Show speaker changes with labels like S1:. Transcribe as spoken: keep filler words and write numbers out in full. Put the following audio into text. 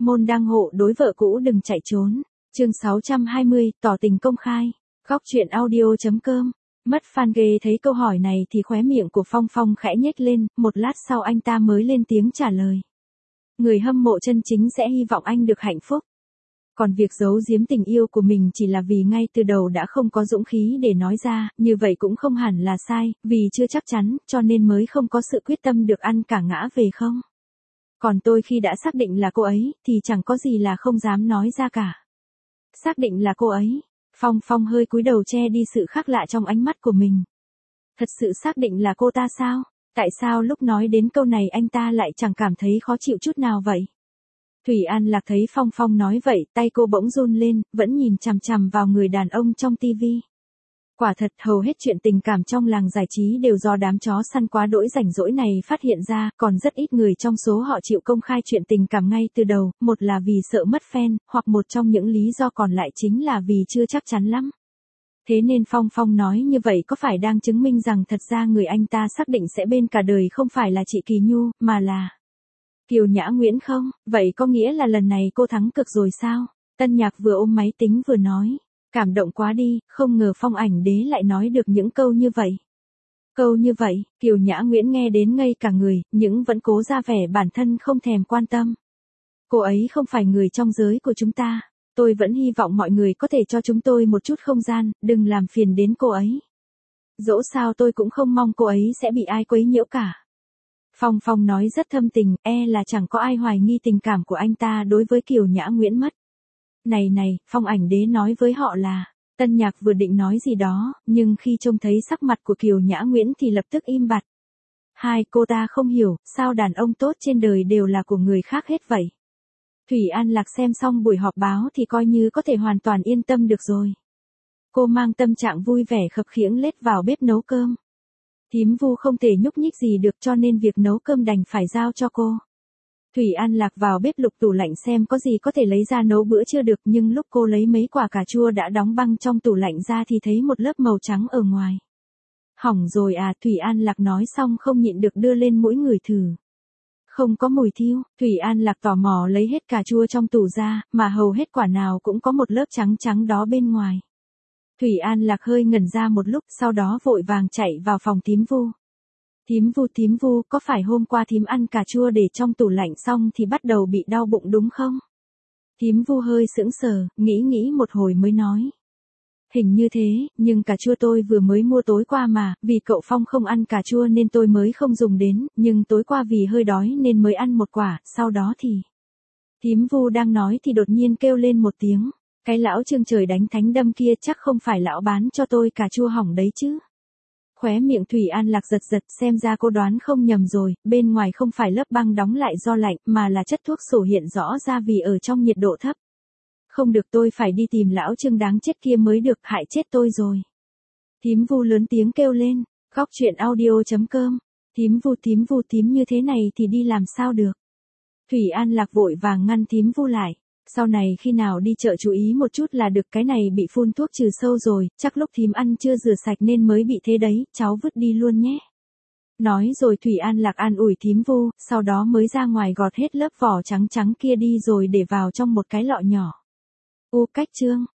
S1: Môn đăng hộ đối vợ cũ đừng chạy trốn. Chương sáu trăm hai mươi, tỏ tình công khai. Góc truyện audio.com. Mất fan ghê thấy câu hỏi này thì khóe miệng của Phong Phong khẽ nhếch lên, một lát sau anh ta mới lên tiếng trả lời. Người hâm mộ chân chính sẽ hy vọng anh được hạnh phúc. Còn việc giấu giếm tình yêu của mình chỉ là vì ngay từ đầu đã không có dũng khí để nói ra, như vậy cũng không hẳn là sai, vì chưa chắc chắn, cho nên mới không có sự quyết tâm được ăn cả ngã về không. Còn tôi khi đã xác định là cô ấy, thì chẳng có gì là không dám nói ra cả. Xác định là cô ấy. Phong Phong hơi cúi đầu che đi sự khác lạ trong ánh mắt của mình. Thật sự xác định là cô ta sao? Tại sao lúc nói đến câu này anh ta lại chẳng cảm thấy khó chịu chút nào vậy? Thủy An Lạc thấy Phong Phong nói vậy, tay cô bỗng run lên, vẫn nhìn chằm chằm vào người đàn ông trong tivi. Quả thật hầu hết chuyện tình cảm trong làng giải trí đều do đám chó săn quá đỗi rảnh rỗi này phát hiện ra, còn rất ít người trong số họ chịu công khai chuyện tình cảm ngay từ đầu, một là vì sợ mất fan, hoặc một trong những lý do còn lại chính là vì chưa chắc chắn lắm. Thế nên Phong Phong nói như vậy có phải đang chứng minh rằng thật ra người anh ta xác định sẽ bên cả đời không phải là chị Kỳ Nhu, mà là Kiều Nhã Nguyễn không? Vậy có nghĩa là lần này cô thắng cực rồi sao? Tân Nhạc vừa ôm máy tính vừa nói. Cảm động quá đi, không ngờ Phong Ảnh Đế lại nói được những câu như vậy. Câu như vậy, Kiều Nhã Nguyễn nghe đến ngây cả người, nhưng vẫn cố ra vẻ bản thân không thèm quan tâm. Cô ấy không phải người trong giới của chúng ta. Tôi vẫn hy vọng mọi người có thể cho chúng tôi một chút không gian, đừng làm phiền đến cô ấy. Dẫu sao tôi cũng không mong cô ấy sẽ bị ai quấy nhiễu cả. Phong Phong nói rất thâm tình, e là chẳng có ai hoài nghi tình cảm của anh ta đối với Kiều Nhã Nguyễn mất. Này này, Phong Ảnh Đế nói với họ là, Tân Nhạc vừa định nói gì đó, nhưng khi trông thấy sắc mặt của Kiều Nhã Nguyễn thì lập tức im bặt. Hai, cô ta không hiểu, sao đàn ông tốt trên đời đều là của người khác hết vậy. Thủy An Lạc xem xong buổi họp báo thì coi như có thể hoàn toàn yên tâm được rồi. Cô mang tâm trạng vui vẻ khập khiễng lết vào bếp nấu cơm. Thím Vu không thể nhúc nhích gì được cho nên việc nấu cơm đành phải giao cho cô. Thủy An Lạc vào bếp lục tủ lạnh xem có gì có thể lấy ra nấu bữa trưa được, nhưng lúc cô lấy mấy quả cà chua đã đóng băng trong tủ lạnh ra thì thấy một lớp màu trắng ở ngoài. Hỏng rồi à, Thủy An Lạc nói xong không nhịn được đưa lên mũi ngửi thử. Không có mùi thiêu, Thủy An Lạc tò mò lấy hết cà chua trong tủ ra, mà hầu hết quả nào cũng có một lớp trắng trắng đó bên ngoài. Thủy An Lạc hơi ngẩn ra một lúc, sau đó vội vàng chạy vào phòng thím Vu. Thím Vu, thím Vu, có phải hôm qua thím ăn cà chua để trong tủ lạnh xong thì bắt đầu bị đau bụng đúng không? Thím Vu hơi sững sờ, nghĩ nghĩ một hồi mới nói. Hình như thế, nhưng cà chua tôi vừa mới mua tối qua mà, vì cậu Phong không ăn cà chua nên tôi mới không dùng đến, nhưng tối qua vì hơi đói nên mới ăn một quả, sau đó thì... Thím Vu đang nói thì đột nhiên kêu lên một tiếng. Cái lão Trương trời đánh thánh đâm kia chắc không phải lão bán cho tôi cà chua hỏng đấy chứ. Khóe miệng Thủy An Lạc giật giật, xem ra cô đoán không nhầm rồi, bên ngoài không phải lớp băng đóng lại do lạnh mà là chất thuốc sổ hiện rõ ra vì ở trong nhiệt độ thấp. Không được, tôi phải đi tìm lão Trương đáng chết kia mới được, hại chết tôi rồi. Thím Vu lớn tiếng kêu lên. Góc truyện audio.com. Thím Vu, thím Vu, thím như thế này thì đi làm sao được. Thủy An Lạc vội vàng ngăn thím Vu lại. Sau này khi nào đi chợ chú ý một chút là được, cái này bị phun thuốc trừ sâu rồi, chắc lúc thím ăn chưa rửa sạch nên mới bị thế đấy, cháu vứt đi luôn nhé. Nói rồi Thủy An Lạc an ủi thím Vu, sau đó mới ra ngoài gọt hết lớp vỏ trắng trắng kia đi rồi để vào trong một cái lọ nhỏ. U cách chương.